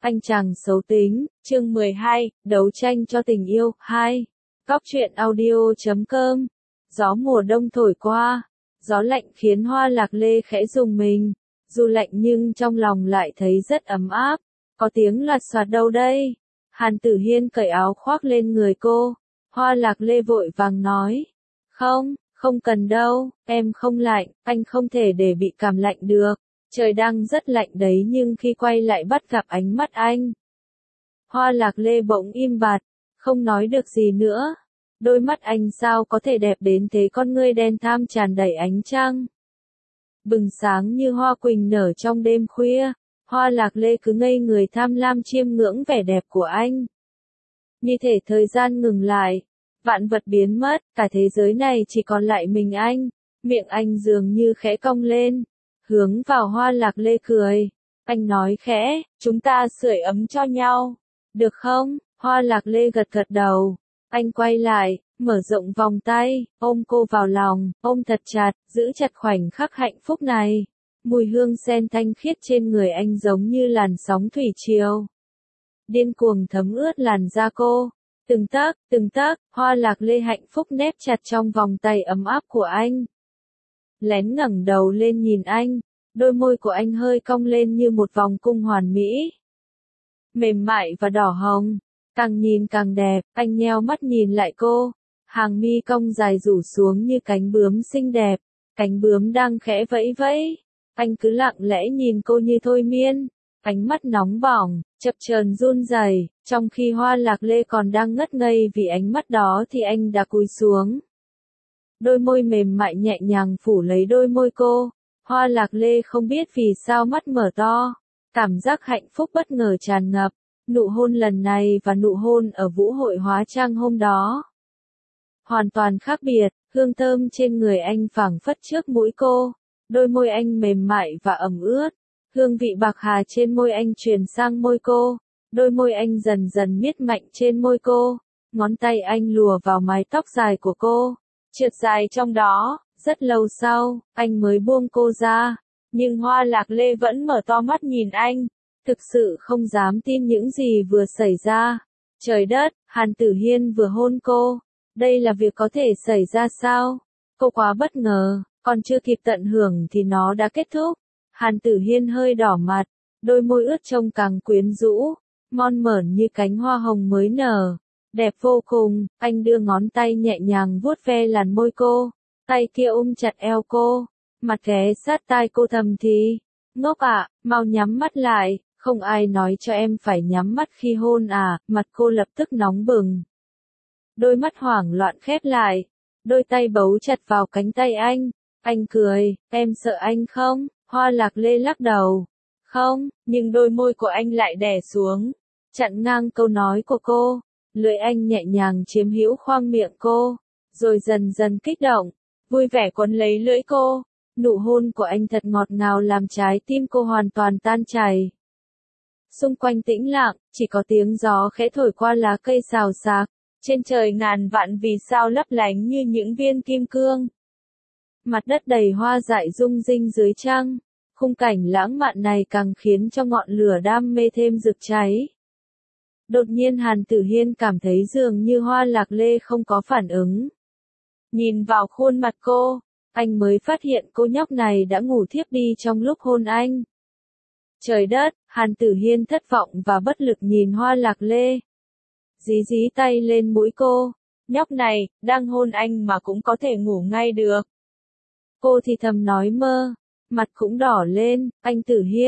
Anh chàng xấu tính, chương 12, đấu tranh cho tình yêu, 2. Góc truyện audio.com. Gió mùa đông thổi qua, gió lạnh khiến Hoa Lạc Lê khẽ rùng mình, dù lạnh nhưng trong lòng lại thấy rất ấm áp. Có tiếng loạt soạt đâu đây? Hàn Tử Hiên cởi áo khoác lên người cô. Hoa Lạc Lê vội vàng nói. Không cần đâu, em không lạnh, anh không thể để bị cảm lạnh được. Trời đang rất lạnh đấy nhưng khi quay lại bắt gặp ánh mắt anh. Hoa Lạc Lê bỗng im bặt, không nói được gì nữa. Đôi mắt anh sao có thể đẹp đến thế, con ngươi đen tham tràn đầy ánh trăng. Bừng sáng như hoa quỳnh nở trong đêm khuya, Hoa Lạc Lê cứ ngây người tham lam chiêm ngưỡng vẻ đẹp của anh. Như thể thời gian ngừng lại, vạn vật biến mất, cả thế giới này chỉ còn lại mình anh. Miệng anh dường như khẽ cong lên, hướng vào Hoa Lạc Lê cười. Anh nói khẽ, chúng ta sưởi ấm cho nhau, được không? Hoa Lạc Lê gật gật đầu. Anh quay lại, mở rộng vòng tay, ôm cô vào lòng, ôm thật chặt, giữ chặt khoảnh khắc hạnh phúc này. Mùi hương sen thanh khiết trên người anh giống như làn sóng thủy triều, điên cuồng thấm ướt làn da cô. Từng tấc, Hoa Lạc Lê hạnh phúc nép chặt trong vòng tay ấm áp của anh. Lén ngẩng đầu lên nhìn anh, đôi môi của anh hơi cong lên như một vòng cung hoàn mỹ. Mềm mại và đỏ hồng, càng nhìn càng đẹp, anh nheo mắt nhìn lại cô. Hàng mi cong dài rủ xuống như cánh bướm xinh đẹp, cánh bướm đang khẽ vẫy vẫy. Anh cứ lặng lẽ nhìn cô như thôi miên, ánh mắt nóng bỏng, chập chờn run rẩy. Trong khi Hoa Lạc Lê còn đang ngất ngây vì ánh mắt đó thì anh đã cúi xuống. Đôi môi mềm mại nhẹ nhàng phủ lấy đôi môi cô. Hoa Lạc Lê không biết vì sao mắt mở to, cảm giác hạnh phúc bất ngờ tràn ngập. Nụ hôn lần này và nụ hôn ở vũ hội hóa trang hôm đó hoàn toàn khác biệt. Hương thơm trên người anh phảng phất trước mũi cô, đôi môi anh mềm mại và ẩm ướt. Hương vị bạc hà trên môi anh truyền sang môi cô, đôi môi anh dần dần miết mạnh trên môi cô. Ngón tay anh lùa vào mái tóc dài của cô, trượt dài trong đó. Rất lâu sau, anh mới buông cô ra, nhưng Hoa Lạc Lê vẫn mở to mắt nhìn anh, thực sự không dám tin những gì vừa xảy ra. Trời đất, Hàn Tử Hiên vừa hôn cô, đây là việc có thể xảy ra sao? Cô quá bất ngờ, còn chưa kịp tận hưởng thì nó đã kết thúc. Hàn Tử Hiên hơi đỏ mặt, đôi môi ướt trông càng quyến rũ, mon mởn như cánh hoa hồng mới nở, đẹp vô cùng. Anh đưa ngón tay nhẹ nhàng vuốt ve làn môi cô, tay kia chặt eo cô, mặt ghé sát tai cô thầm thì, ngốc ạ, mau nhắm mắt lại, không ai nói cho em phải nhắm mắt khi hôn à. Mặt cô lập tức nóng bừng, đôi mắt hoảng loạn khép lại, đôi tay bấu chặt vào cánh tay anh cười, em sợ anh không? Hoa Lạc Lê lắc đầu, không, nhưng đôi môi của anh lại đè xuống, chặn ngang câu nói của cô. Lưỡi anh nhẹ nhàng chiếm hữu khoang miệng cô, rồi dần dần kích động, vui vẻ quấn lấy lưỡi cô. Nụ hôn của anh thật ngọt ngào làm trái tim cô hoàn toàn tan chảy. Xung quanh tĩnh lặng, chỉ có tiếng gió khẽ thổi qua lá cây xào xạc. Trên trời ngàn vạn vì sao lấp lánh như những viên kim cương. Mặt đất đầy hoa dại rung rinh dưới trăng. Khung cảnh lãng mạn này càng khiến cho ngọn lửa đam mê thêm rực cháy. Đột nhiên Hàn Tử Hiên cảm thấy dường như Hoa Lạc Lê không có phản ứng. Nhìn vào khuôn mặt cô, anh mới phát hiện cô nhóc này đã ngủ thiếp đi trong lúc hôn anh. Trời đất, Hàn Tử Hiên thất vọng và bất lực nhìn Hoa Lạc Lê. Dí tay lên mũi cô, nhóc này, đang hôn anh mà cũng có thể ngủ ngay được. Cô thì thầm nói mơ, mặt cũng đỏ lên. Anh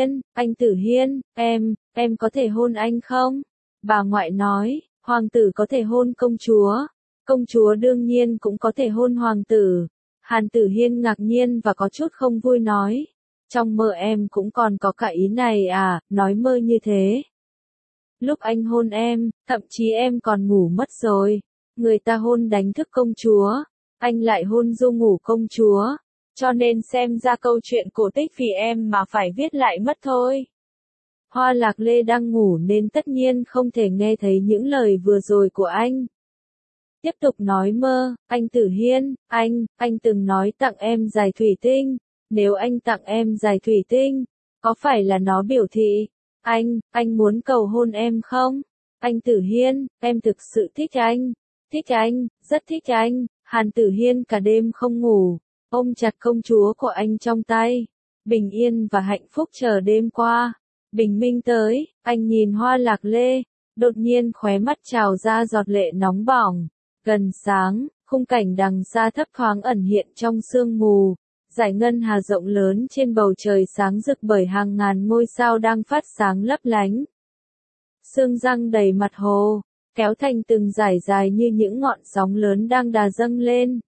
Tử Hiên, em có thể hôn anh không? Bà ngoại nói, hoàng tử có thể hôn công chúa đương nhiên cũng có thể hôn hoàng tử. Hàn Tử Hiên ngạc nhiên và có chút không vui nói, trong mơ em cũng còn có cả ý này à? Nói mơ như thế. Lúc anh hôn em, thậm chí em còn ngủ mất rồi. Người ta hôn đánh thức công chúa, anh lại hôn ru ngủ công chúa. Cho nên xem ra câu chuyện cổ tích vì em mà phải viết lại mất thôi. Hoa Lạc Lê đang ngủ nên tất nhiên không thể nghe thấy những lời vừa rồi của anh. Tiếp tục nói mơ, anh Tử Hiên, anh từng nói tặng em dải thủy tinh. Nếu anh tặng em dải thủy tinh, có phải là nó biểu thị Anh muốn cầu hôn em không? Anh Tử Hiên, em thực sự thích anh, rất thích anh. Hàn Tử Hiên cả đêm không ngủ, ôm chặt công chúa của anh trong tay. Bình yên và hạnh phúc chờ đêm qua. Bình minh tới, anh nhìn hoa lạc lê, đột nhiên khóe mắt trào ra giọt lệ nóng bỏng. Gần sáng, khung cảnh đằng xa thấp thoáng ẩn hiện trong sương mù. Dải ngân hà rộng lớn trên bầu trời sáng rực bởi hàng ngàn ngôi sao đang phát sáng lấp lánh. Sương răng đầy mặt hồ, kéo thành từng dải dài như những ngọn sóng lớn đang đà dâng lên.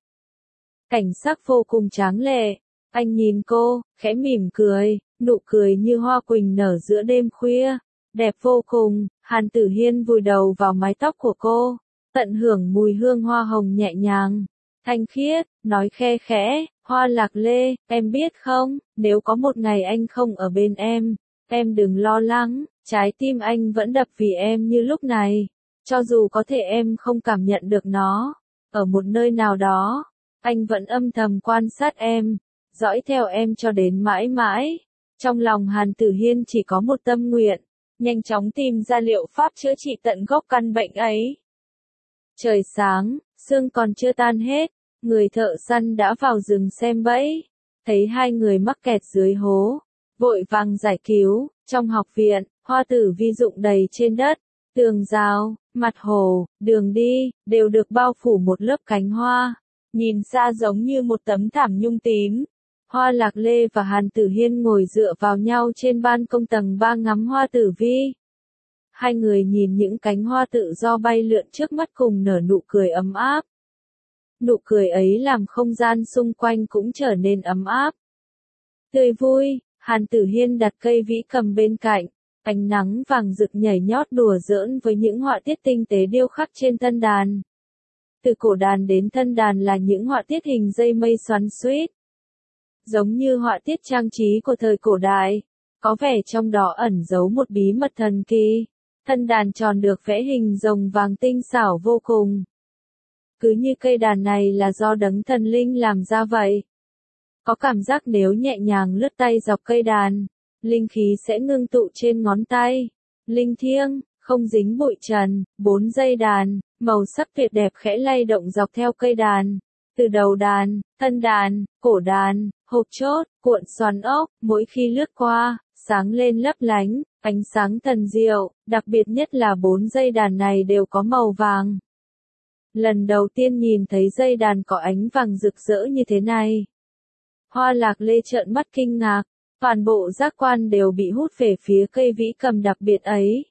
Cảnh sắc vô cùng tráng lệ. Anh nhìn cô, khẽ mỉm cười, nụ cười như hoa quỳnh nở giữa đêm khuya. Đẹp vô cùng. Hàn Tử Hiên vùi đầu vào mái tóc của cô, tận hưởng mùi hương hoa hồng nhẹ nhàng, thanh khiết, nói khe khẽ, hoa lạc lê, em biết không, nếu có một ngày anh không ở bên em đừng lo lắng, trái tim anh vẫn đập vì em như lúc này, cho dù có thể em không cảm nhận được nó, ở một nơi nào đó, anh vẫn âm thầm quan sát em, dõi theo em cho đến mãi mãi. Trong lòng Hàn Tử Hiên chỉ có một tâm nguyện, nhanh chóng tìm ra liệu pháp chữa trị tận gốc căn bệnh ấy. Trời sáng, sương còn chưa tan hết, người thợ săn đã vào rừng xem bẫy, thấy hai người mắc kẹt dưới hố, vội vàng giải cứu. Trong học viện, hoa tử vi rụng đầy trên đất, tường rào, mặt hồ, đường đi, đều được bao phủ một lớp cánh hoa, nhìn xa giống như một tấm thảm nhung tím. Hoa lạc lê và Hàn Tử Hiên ngồi dựa vào nhau trên ban công tầng 3 ngắm hoa tử vi. Hai người nhìn những cánh hoa tự do bay lượn trước mắt cùng nở nụ cười ấm áp. Nụ cười ấy làm không gian xung quanh cũng trở nên ấm áp. Tươi vui, Hàn Tử Hiên đặt cây vĩ cầm bên cạnh, ánh nắng vàng rực nhảy nhót đùa giỡn với những họa tiết tinh tế điêu khắc trên thân đàn. Từ cổ đàn đến thân đàn là những họa tiết hình dây mây xoắn xuýt. Giống như họa tiết trang trí của thời cổ đại, có vẻ trong đó ẩn giấu một bí mật thần kỳ. Thân đàn tròn được vẽ hình rồng vàng tinh xảo vô cùng. Cứ như cây đàn này là do đấng thần linh làm ra vậy. Có cảm giác nếu nhẹ nhàng lướt tay dọc cây đàn, linh khí sẽ ngưng tụ trên ngón tay. Linh thiêng, không dính bụi trần, 4 dây đàn, màu sắc tuyệt đẹp khẽ lay động dọc theo cây đàn. Từ đầu đàn, thân đàn, cổ đàn, hộp chốt, cuộn xoắn ốc, mỗi khi lướt qua, sáng lên lấp lánh, ánh sáng thần diệu, đặc biệt nhất là 4 dây đàn này đều có màu vàng. Lần đầu tiên nhìn thấy dây đàn có ánh vàng rực rỡ như thế này. Hoa lạc lê trợn mắt kinh ngạc, toàn bộ giác quan đều bị hút về phía cây vĩ cầm đặc biệt ấy.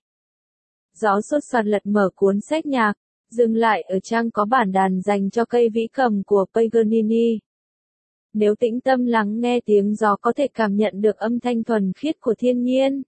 Gió sốt soạt lật mở cuốn sách nhạc, dừng lại ở trang có bản đàn dành cho cây vĩ cầm của Paganini. Nếu tĩnh tâm lắng nghe tiếng gió có thể cảm nhận được âm thanh thuần khiết của thiên nhiên.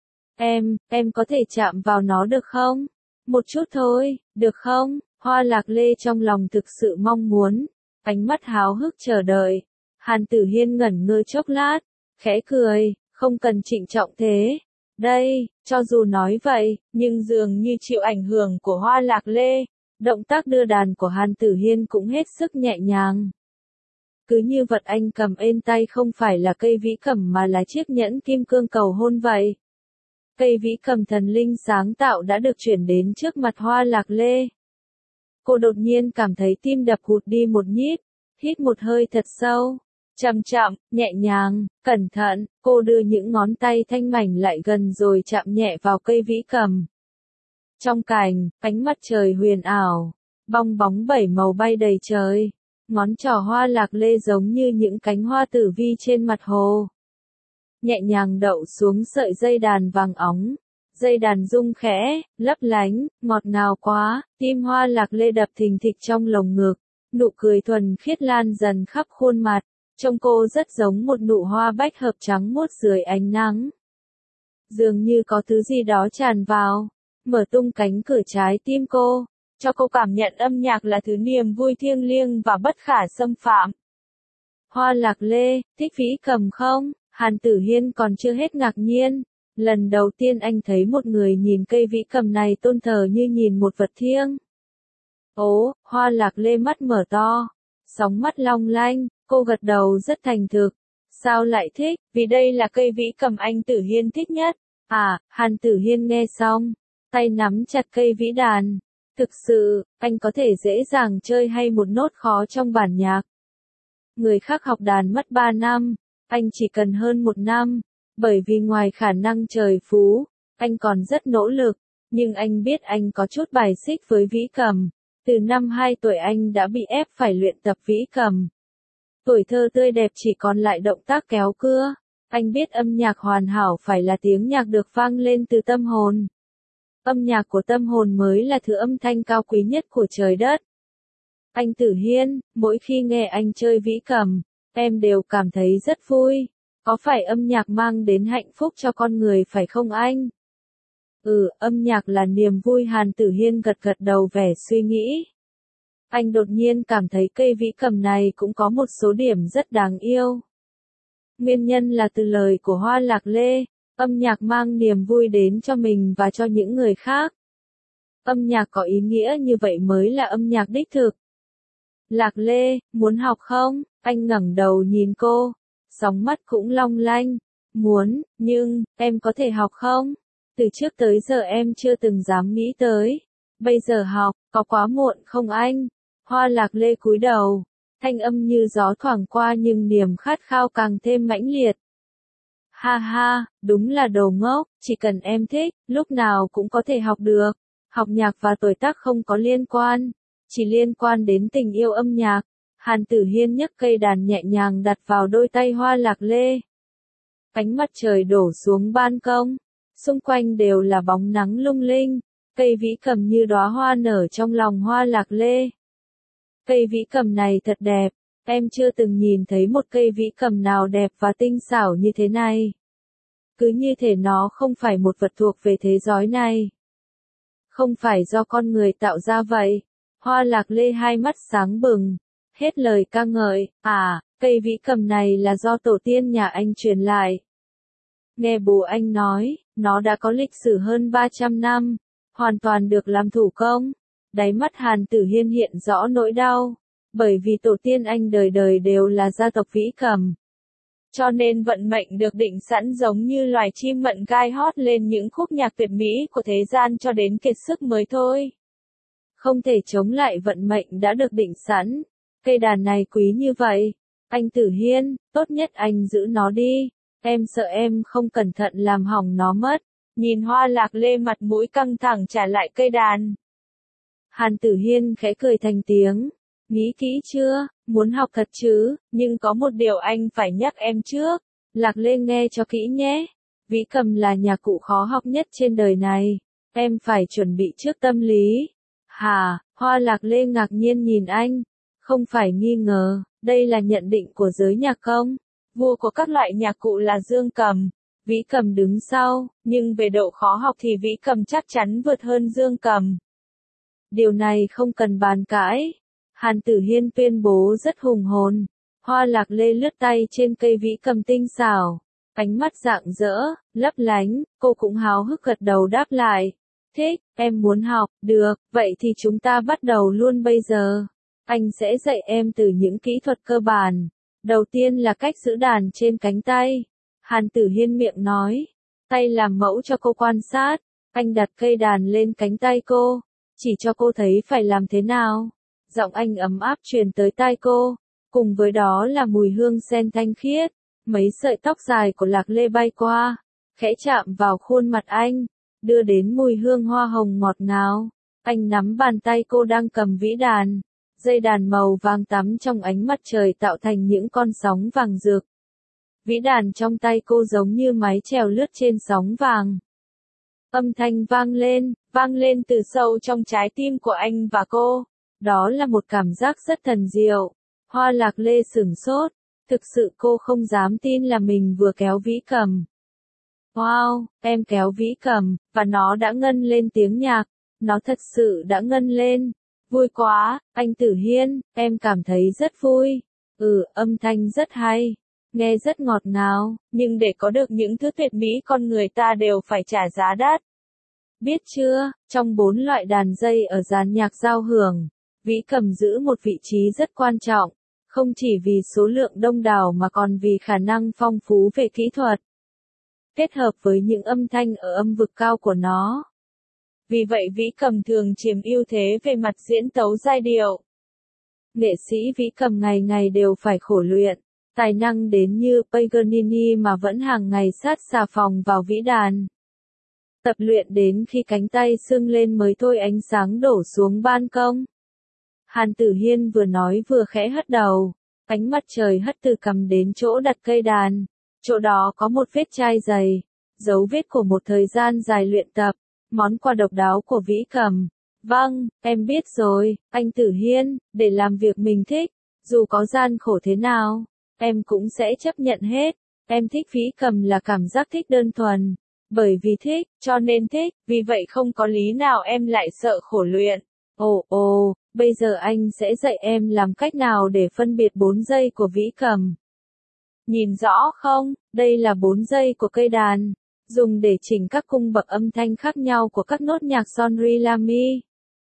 Em có thể chạm vào nó được không? Một chút thôi, được không? Hoa lạc lê trong lòng thực sự mong muốn, ánh mắt háo hức chờ đợi. Hàn Tử Hiên ngẩn ngơ chốc lát, khẽ cười, không cần trịnh trọng thế. Đây, cho dù nói vậy, nhưng dường như chịu ảnh hưởng của hoa lạc lê, động tác đưa đàn của Hàn Tử Hiên cũng hết sức nhẹ nhàng. Cứ như vật anh cầm ên tay không phải là cây vĩ cầm mà là chiếc nhẫn kim cương cầu hôn vậy. Cây vĩ cầm thần linh sáng tạo đã được chuyển đến trước mặt hoa lạc lê. Cô đột nhiên cảm thấy tim đập hụt đi một nhịp, hít một hơi thật sâu. Chậm chậm, nhẹ nhàng, cẩn thận, cô đưa những ngón tay thanh mảnh lại gần rồi chạm nhẹ vào cây vĩ cầm. Trong cành, ánh mặt trời huyền ảo, bong bóng 7 màu bay đầy trời. Ngón trỏ hoa lạc lê giống như những cánh hoa tử vi trên mặt hồ. Nhẹ nhàng đậu xuống sợi dây đàn vàng óng. Dây đàn rung khẽ, lấp lánh, ngọt ngào quá, tim hoa lạc lê đập thình thịch trong lồng ngực. Nụ cười thuần khiết lan dần khắp khuôn mặt. Trông cô rất giống một nụ hoa bách hợp trắng muốt dưới ánh nắng. Dường như có thứ gì đó tràn vào, mở tung cánh cửa trái tim cô, cho cô cảm nhận âm nhạc là thứ niềm vui thiêng liêng và bất khả xâm phạm. Hoa lạc lê, thích vĩ cầm không? Hàn Tử Hiên còn chưa hết ngạc nhiên. Lần đầu tiên anh thấy một người nhìn cây vĩ cầm này tôn thờ như nhìn một vật thiêng. Ố, hoa lạc lê mắt mở to, sóng mắt long lanh, cô gật đầu rất thành thực. Sao lại thích? Vì đây là cây vĩ cầm anh Tử Hiên thích nhất. À, Hàn Tử Hiên nghe xong, tay nắm chặt cây vĩ đàn. Thực sự, anh có thể dễ dàng chơi hay một nốt khó trong bản nhạc. Người khác học đàn mất 3 năm, anh chỉ cần hơn 1 năm, bởi vì ngoài khả năng trời phú, anh còn rất nỗ lực, nhưng anh biết anh có chút bài xích với vĩ cầm. Từ năm 2 tuổi anh đã bị ép phải luyện tập vĩ cầm. Tuổi thơ tươi đẹp chỉ còn lại động tác kéo cưa. Anh biết âm nhạc hoàn hảo phải là tiếng nhạc được vang lên từ tâm hồn. Âm nhạc của tâm hồn mới là thứ âm thanh cao quý nhất của trời đất. Anh Tử Hiên, mỗi khi nghe anh chơi vĩ cầm, em đều cảm thấy rất vui. Có phải âm nhạc mang đến hạnh phúc cho con người phải không anh? Âm nhạc là niềm vui. Hàn Tử Hiên gật gật đầu vẻ suy nghĩ. Anh đột nhiên cảm thấy cây vĩ cầm này cũng có một số điểm rất đáng yêu. Nguyên nhân là từ lời của Hoa Lạc Lê, âm nhạc mang niềm vui đến cho mình và cho những người khác. Âm nhạc có ý nghĩa như vậy mới là âm nhạc đích thực. Lạc Lê, muốn học không? Anh ngẩng đầu nhìn cô, sóng mắt cũng long lanh. Muốn, nhưng, em có thể học không? Từ trước tới giờ em chưa từng dám nghĩ tới. Bây giờ học, có quá muộn không anh? Hoa Lạc Lê cúi đầu, thanh âm như gió thoảng qua nhưng niềm khát khao càng thêm mãnh liệt. Ha ha, đúng là đồ ngốc, chỉ cần em thích, lúc nào cũng có thể học được. Học nhạc và tuổi tác không có liên quan, chỉ liên quan đến tình yêu âm nhạc. Hàn Tử Hiên nhấc cây đàn nhẹ nhàng đặt vào đôi tay Hoa Lạc Lê. Ánh mặt trời đổ xuống ban công, xung quanh đều là bóng nắng lung linh, cây vĩ cầm như đóa hoa nở trong lòng Hoa Lạc Lê. Cây vĩ cầm này thật đẹp, em chưa từng nhìn thấy một cây vĩ cầm nào đẹp và tinh xảo như thế này. Cứ như thể nó không phải một vật thuộc về thế giới này. Không phải do con người tạo ra vậy. Hoa Lạc Lê hai mắt sáng bừng, hết lời ca ngợi, cây vĩ cầm này là do tổ tiên nhà anh truyền lại. Nghe bố anh nói, nó đã có lịch sử hơn 300 năm, hoàn toàn được làm thủ công. Đáy mắt Hàn Tử Hiên hiện rõ nỗi đau, bởi vì tổ tiên anh đời đời đều là gia tộc vĩ cầm. Cho nên vận mệnh được định sẵn giống như loài chim mận gai hót lên những khúc nhạc tuyệt mỹ của thế gian cho đến kiệt sức mới thôi. Không thể chống lại vận mệnh đã được định sẵn. Cây đàn này quý như vậy. Anh Tử Hiên, tốt nhất anh giữ nó đi. Em sợ em không cẩn thận làm hỏng nó mất. Nhìn Hoa Lạc Lê mặt mũi căng thẳng trả lại cây đàn. Hàn Tử Hiên khẽ cười thành tiếng. Nghĩ kỹ chưa, muốn học thật chứ, nhưng có một điều anh phải nhắc em trước. Lạc Lê nghe cho kỹ nhé. Vĩ cầm là nhạc cụ khó học nhất trên đời này. Em phải chuẩn bị trước tâm lý. Hả, Hoa Lạc Lê ngạc nhiên nhìn anh. Không phải nghi ngờ, đây là nhận định của giới nhạc không? Vua của các loại nhạc cụ là dương cầm. Vĩ cầm đứng sau, nhưng về độ khó học thì vĩ cầm chắc chắn vượt hơn dương cầm. Điều này không cần bàn cãi. Hàn Tử Hiên tuyên bố rất hùng hồn. Hoa Lạc Lê lướt tay trên cây vĩ cầm tinh xảo. Ánh mắt rạng rỡ, lấp lánh, cô cũng háo hức gật đầu đáp lại. Thích, em muốn học, được, vậy thì chúng ta bắt đầu luôn bây giờ. Anh sẽ dạy em từ những kỹ thuật cơ bản. Đầu tiên là cách giữ đàn trên cánh tay. Hàn Tử Hiên miệng nói. Tay làm mẫu cho cô quan sát. Anh đặt cây đàn lên cánh tay cô. Chỉ cho cô thấy phải làm thế nào. Giọng anh ấm áp truyền tới tai cô. Cùng với đó là mùi hương sen thanh khiết. Mấy sợi tóc dài của Lạc Lê bay qua. Khẽ chạm vào khuôn mặt anh. Đưa đến mùi hương hoa hồng ngọt ngào. Anh nắm bàn tay cô đang cầm vĩ đàn. Dây đàn màu vàng tắm trong ánh mặt trời tạo thành những con sóng vàng rực. Vĩ đàn trong tay cô giống như mái chèo lướt trên sóng vàng. Âm thanh vang lên từ sâu trong trái tim của anh và cô. Đó là một cảm giác rất thần diệu. Hoa Lạc Lê sửng sốt. Thực sự cô không dám tin là mình vừa kéo vĩ cầm. Wow, em kéo vĩ cầm, và nó đã ngân lên tiếng nhạc. Nó thật sự đã ngân lên. Vui quá, anh Tử Hiên, em cảm thấy rất vui. Âm thanh rất hay. Nghe rất ngọt ngào, nhưng để có được những thứ tuyệt mỹ con người ta đều phải trả giá đắt. Biết chưa, trong 4 loại đàn dây ở dàn nhạc giao hưởng, vĩ cầm giữ một vị trí rất quan trọng, không chỉ vì số lượng đông đảo mà còn vì khả năng phong phú về kỹ thuật. kết hợp với những âm thanh ở âm vực cao của nó. Vì vậy vĩ cầm thường chiếm ưu thế về mặt diễn tấu giai điệu. Nghệ sĩ vĩ cầm ngày ngày đều phải khổ luyện, tài năng đến như Paganini mà vẫn hàng ngày sát xà phòng vào vĩ đàn. Tập luyện đến khi cánh tay sưng lên mới thôi ánh sáng đổ xuống ban công. Hàn Tử Hiên vừa nói vừa khẽ hất đầu, ánh mặt trời hất từ cằm đến chỗ đặt cây đàn, chỗ đó có một vết chai dày, dấu vết của một thời gian dài luyện tập, món quà độc đáo của vĩ cầm. Vâng, em biết rồi, anh Tử Hiên, để làm việc mình thích, dù có gian khổ thế nào, em cũng sẽ chấp nhận hết. Em thích vĩ cầm là cảm giác thích đơn thuần, bởi vì thích, cho nên thích, vì vậy không có lý nào em lại sợ khổ luyện. Ồ, bây giờ anh sẽ dạy em làm cách nào để phân biệt 4 giây của vĩ cầm. Nhìn rõ không, đây là 4 giây của cây đàn, dùng để chỉnh các cung bậc âm thanh khác nhau của các nốt nhạc son re la mi.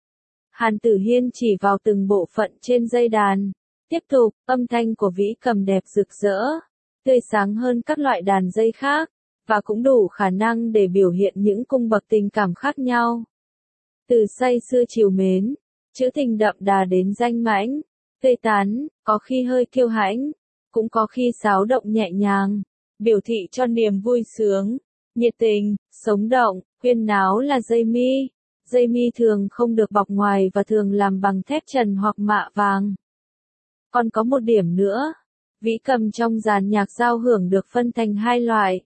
Hàn Tử Hiên chỉ vào từng bộ phận trên dây đàn. Tiếp tục, âm thanh của vĩ cầm đẹp rực rỡ, tươi sáng hơn các loại đàn dây khác, và cũng đủ khả năng để biểu hiện những cung bậc tình cảm khác nhau. Từ say sưa trìu mến, trữ tình đậm đà đến danh mãnh, tươi tắn, có khi hơi kiêu hãnh, cũng có khi xáo động nhẹ nhàng, biểu thị cho niềm vui sướng, nhiệt tình, sống động, huyên náo là dây mi. Dây mi thường không được bọc ngoài và thường làm bằng thép trần hoặc mạ vàng. Còn có một điểm nữa, vĩ cầm trong dàn nhạc giao hưởng được phân thành 2 loại.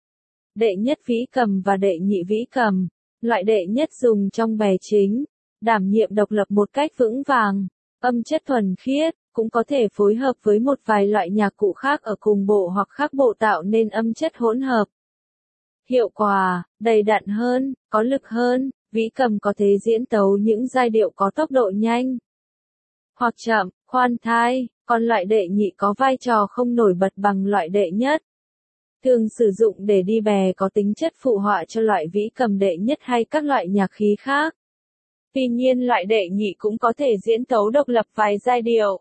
Đệ nhất vĩ cầm và đệ nhị vĩ cầm. Loại đệ nhất dùng trong bè chính, đảm nhiệm độc lập một cách vững vàng, âm chất thuần khiết, cũng có thể phối hợp với một vài loại nhạc cụ khác ở cùng bộ hoặc khác bộ tạo nên âm chất hỗn hợp. Hiệu quả, đầy đặn hơn, có lực hơn, vĩ cầm có thể diễn tấu những giai điệu có tốc độ nhanh hoặc chậm, khoan thai, còn loại đệ nhị có vai trò không nổi bật bằng loại đệ nhất. Thường sử dụng để đi bè có tính chất phụ họa cho loại vĩ cầm đệ nhất hay các loại nhạc khí khác. Tuy nhiên loại đệ nhị cũng có thể diễn tấu độc lập vài giai điệu.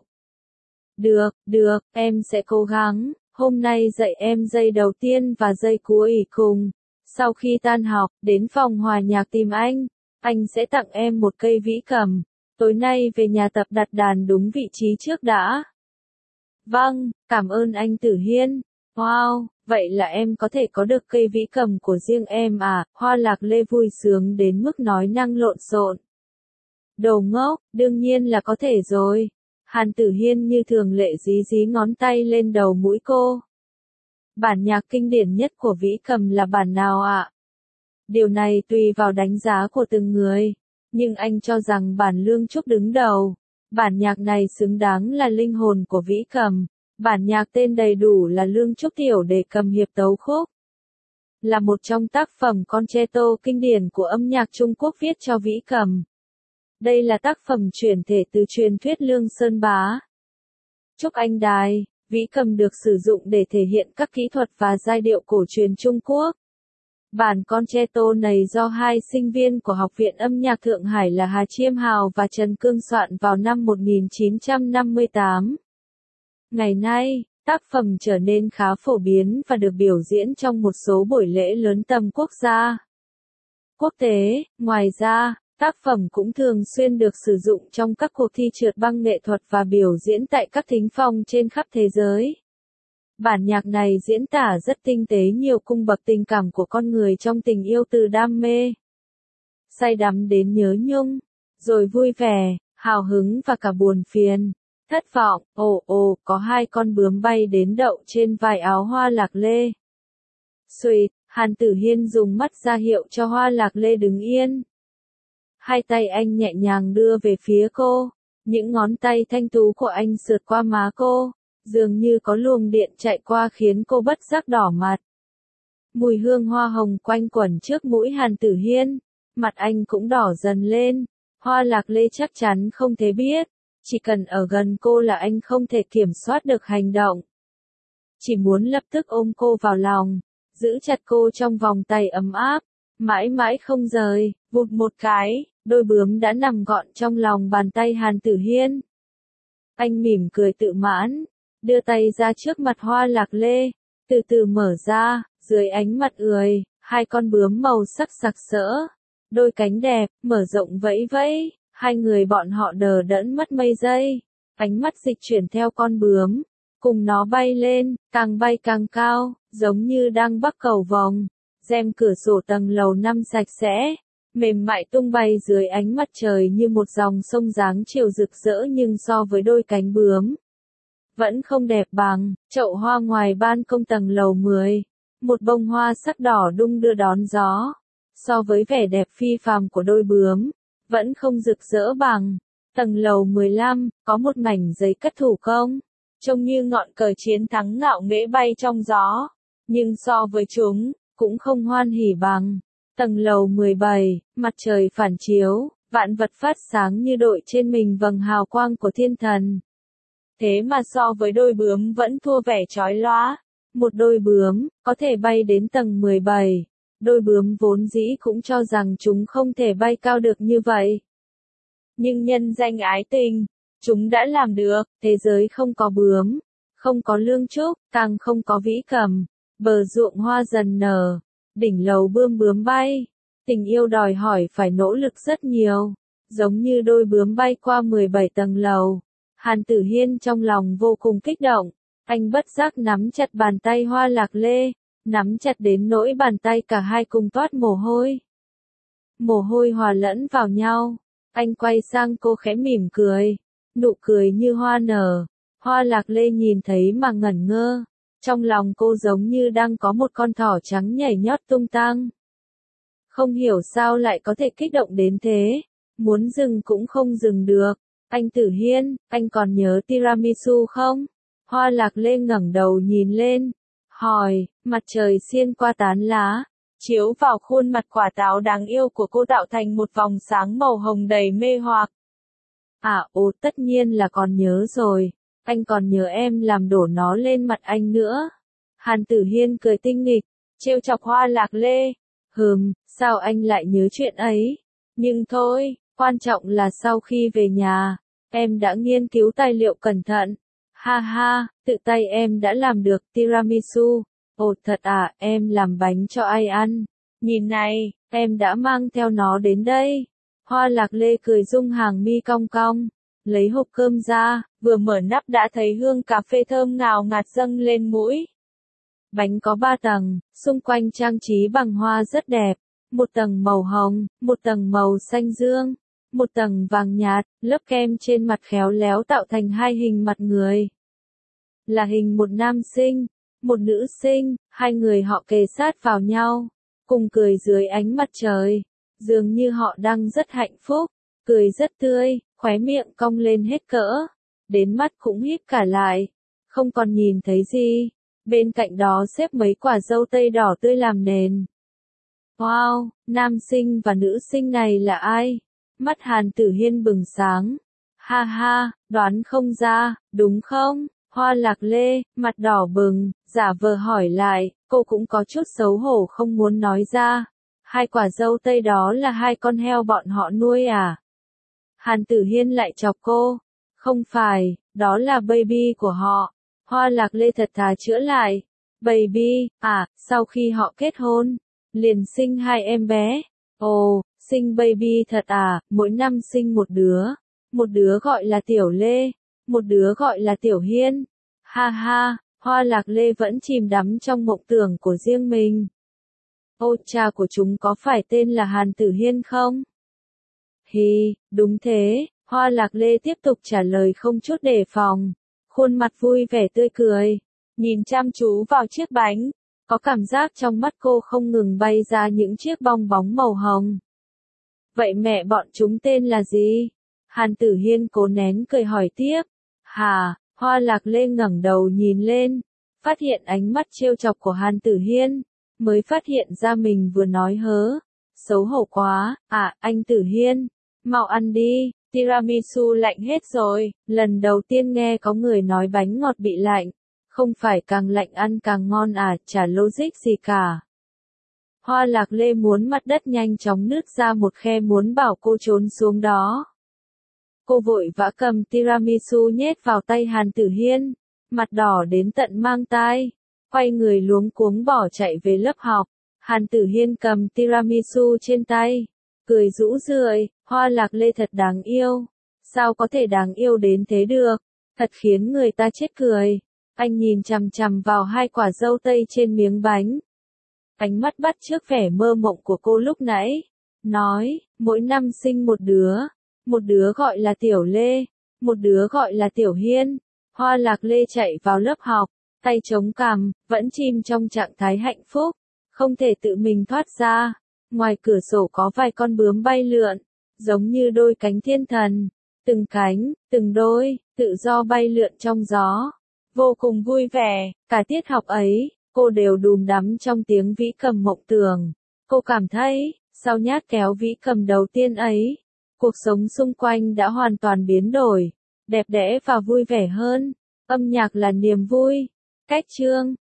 Được, em sẽ cố gắng, hôm nay dạy em giây đầu tiên và giây cuối cùng. Sau khi tan học, đến phòng hòa nhạc tìm anh sẽ tặng em một cây vĩ cầm. Tối nay về nhà tập đặt đàn đúng vị trí trước đã. Vâng, cảm ơn anh Tử Hiên. Wow, vậy là em có thể có được cây vĩ cầm của riêng em à? Hoa Lạc Lê vui sướng đến mức nói năng lộn xộn. Đồ ngốc, đương nhiên là có thể rồi. Hàn Tử Hiên như thường lệ dí ngón tay lên đầu mũi cô. Bản nhạc kinh điển nhất của vĩ cầm là bản nào ạ? Điều này tùy vào đánh giá của từng người, nhưng anh cho rằng bản Lương Trúc đứng đầu. Bản nhạc này xứng đáng là linh hồn của vĩ cầm. Bản nhạc tên đầy đủ là Lương Trúc Tiểu Đề Cầm Hiệp Tấu Khúc. Là một trong tác phẩm concerto kinh điển của âm nhạc Trung Quốc viết cho vĩ cầm. Đây là tác phẩm chuyển thể từ truyền thuyết Lương Sơn Bá. Trúc Anh Đài, vĩ cầm được sử dụng để thể hiện các kỹ thuật và giai điệu cổ truyền Trung Quốc. Bản concerto này do 2 sinh viên của Học viện Âm nhạc Thượng Hải là Hà Chiêm Hào và Trần Cương soạn vào năm 1958. Ngày nay, tác phẩm trở nên khá phổ biến và được biểu diễn trong một số buổi lễ lớn tầm quốc gia, quốc tế. Ngoài ra, tác phẩm cũng thường xuyên được sử dụng trong các cuộc thi trượt băng nghệ thuật và biểu diễn tại các thính phòng trên khắp thế giới. Bản nhạc này diễn tả rất tinh tế nhiều cung bậc tình cảm của con người trong tình yêu từ đam mê, say đắm đến nhớ nhung, rồi vui vẻ, hào hứng và cả buồn phiền, thất vọng. Có 2 con bướm bay đến đậu trên vai áo Hoa Lạc Lê. Xuỵt, Hàn Tử Hiên dùng mắt ra hiệu cho Hoa Lạc Lê đứng yên. 2 tay anh nhẹ nhàng đưa về phía cô, những ngón tay thanh tú của anh sượt qua má cô, dường như có luồng điện chạy qua khiến cô bất giác đỏ mặt. Mùi hương hoa hồng quanh quẩn trước mũi Hàn Tử Hiên, mặt anh cũng đỏ dần lên. Hoa Lạc Lê chắc chắn không thể biết, chỉ cần ở gần cô là anh không thể kiểm soát được hành động. Chỉ muốn lập tức ôm cô vào lòng, giữ chặt cô trong vòng tay ấm áp, mãi mãi không rời. Vụt một cái, đôi bướm đã nằm gọn trong lòng bàn tay Hàn Tử Hiên. Anh mỉm cười tự mãn, đưa tay ra trước mặt Hoa Lạc Lê, từ từ mở ra, Dưới ánh mặt ươi, hai con bướm màu sắc sặc sỡ, đôi cánh đẹp, mở rộng vẫy vẫy, hai người bọn họ đờ đẫn mất mây giây. Ánh mắt dịch chuyển theo con bướm, cùng nó bay bay càng cao, giống như đang bắc cầu vồng. Rèm cửa sổ tầng lầu 5 sạch sẽ, mềm mại tung bay dưới ánh mặt trời như một dòng sông dáng chiều rực rỡ, nhưng so với đôi cánh bướm, vẫn không đẹp bằng. Chậu hoa ngoài ban công tầng lầu 10, một bông hoa sắc đỏ đung đưa đón gió. So với vẻ đẹp phi phàm của đôi bướm, vẫn không rực rỡ bằng. Tầng lầu 15, có một mảnh giấy cắt thủ công, trông như ngọn cờ chiến thắng ngạo nghễ bay trong gió, nhưng so với chúng, cũng không hoan hỉ bằng. Tầng lầu 17, mặt trời phản chiếu, vạn vật phát sáng như đội trên mình vầng hào quang của thiên thần. Thế mà so với đôi bướm vẫn thua vẻ chói lóa. Một đôi bướm, có thể bay đến tầng 17. Đôi bướm vốn dĩ cũng cho rằng chúng không thể bay cao được như vậy. Nhưng nhân danh ái tình, chúng đã làm được. Thế giới không có bướm, không có lương trúc, càng không có vĩ cầm. Bờ ruộng hoa dần nở, đỉnh lầu bươm bướm bay. Tình yêu đòi hỏi phải nỗ lực rất nhiều, giống như đôi bướm bay qua 17 tầng lầu. Hàn Tử Hiên trong lòng vô cùng kích động, anh bất giác nắm chặt bàn tay Hoa Lạc Lê, nắm chặt đến nỗi bàn tay cả hai cùng toát mồ hôi. Mồ hôi hòa lẫn vào nhau, anh quay sang cô khẽ mỉm cười, nụ cười như hoa nở. Hoa Lạc Lê nhìn thấy mà ngẩn ngơ, trong lòng cô giống như đang có một con thỏ trắng nhảy nhót tung tăng. Không hiểu sao lại có thể kích động đến thế, muốn dừng cũng không dừng được. Anh Tử Hiên, anh còn nhớ tiramisu không? Hoa Lạc Lê ngẩng đầu nhìn lên, hỏi. Mặt trời xiên qua tán lá, chiếu vào khuôn mặt quả táo đáng yêu của cô tạo thành một vòng sáng màu hồng đầy mê hoặc. Tất nhiên là còn nhớ rồi, anh còn nhớ em làm đổ nó lên mặt anh nữa. Hàn Tử Hiên cười tinh nghịch, trêu chọc Hoa Lạc Lê. Sao anh lại nhớ chuyện ấy? Nhưng thôi, quan trọng là sau khi về nhà, em đã nghiên cứu tài liệu cẩn thận. Ha ha, tự tay em đã làm được tiramisu. Ồ thật à, em làm bánh cho ai ăn? Nhìn này, em đã mang theo nó đến đây. Hoa Lạc Lê cười rung hàng mi cong cong, lấy hộp cơm ra, vừa mở nắp đã thấy hương cà phê thơm ngào ngạt dâng lên mũi. Bánh có 3 tầng, xung quanh trang trí bằng hoa rất đẹp. Một tầng màu hồng, một tầng màu xanh dương, một tầng vàng nhạt, lớp kem trên mặt khéo léo tạo thành hai hình mặt người. Là hình một nam sinh, một nữ sinh, hai người họ kề sát vào nhau, cùng cười dưới ánh mặt trời. Dường như họ đang rất hạnh phúc, cười rất tươi, khóe miệng cong lên hết cỡ, đến mắt cũng híp cả lại, không còn nhìn thấy gì. Bên cạnh đó xếp mấy quả dâu tây đỏ tươi làm nền. Wow, nam sinh và nữ sinh này là ai? Mắt Hàn Tử Hiên bừng sáng. Ha ha, đoán không ra, đúng không? Hoa Lạc Lê, mặt đỏ bừng, giả vờ hỏi lại, cô cũng có chút xấu hổ không muốn nói ra. Hai quả dâu tây đó là hai con heo bọn họ nuôi à? Hàn Tử Hiên lại chọc cô. Không phải, đó là baby của họ. Hoa Lạc Lê thật thà chữa lại. Baby, sau khi họ kết hôn, liền sinh hai em bé. Ồ, sinh baby thật à, mỗi năm sinh một đứa gọi là Tiểu Lê, một đứa gọi là Tiểu Hiên. Ha ha, Hoa Lạc Lê vẫn chìm đắm trong mộng tưởng của riêng mình. Ô, cha của chúng có phải tên là Hàn Tử Hiên không? Đúng thế, Hoa Lạc Lê tiếp tục trả lời không chút đề phòng, khuôn mặt vui vẻ tươi cười, nhìn chăm chú vào chiếc bánh, có cảm giác trong mắt cô không ngừng bay ra những chiếc bong bóng màu hồng. Vậy mẹ bọn chúng tên là gì? Hàn Tử Hiên cố nén cười hỏi tiếp. Hoa Lạc Lê ngẩng đầu nhìn lên, phát hiện ánh mắt trêu chọc của Hàn Tử Hiên, mới phát hiện ra mình vừa nói hớ. Xấu hổ quá, anh Tử Hiên, mau ăn đi, tiramisu lạnh hết rồi. Lần đầu tiên nghe có người nói bánh ngọt bị lạnh, không phải càng lạnh ăn càng ngon à, chả logic gì cả. Hoa Lạc Lê muốn mặt đất nhanh chóng nứt ra một khe, muốn bảo cô trốn xuống đó. Cô vội vã cầm tiramisu nhét vào tay Hàn Tử Hiên, mặt đỏ đến tận mang tai. quay người luống cuống bỏ chạy về lớp học. Hàn Tử Hiên cầm tiramisu trên tay, cười rũ rượi, hoa lạc lê thật đáng yêu. Sao có thể đáng yêu đến thế được? Thật khiến người ta chết cười. Anh nhìn chằm chằm vào hai quả dâu tây trên miếng bánh. Ánh mắt bắt chước vẻ mơ mộng của cô lúc nãy. Nói, mỗi năm sinh một đứa gọi là Tiểu Lê, một đứa gọi là Tiểu Hiên. Hoa lạc lê chạy vào lớp học, tay chống cằm, vẫn chìm trong trạng thái hạnh phúc, không thể tự mình thoát ra. Ngoài cửa sổ có vài con bướm bay lượn, giống như đôi cánh thiên thần, từng cánh, từng đôi, tự do bay lượn trong gió. Vô cùng vui vẻ, cả tiết học ấy, cô đều đùm đắm trong tiếng vĩ cầm mộng tưởng. Cô cảm thấy, sau nhát kéo vĩ cầm đầu tiên ấy, cuộc sống xung quanh đã hoàn toàn biến đổi, đẹp đẽ và vui vẻ hơn. Âm nhạc là niềm vui. Cách chương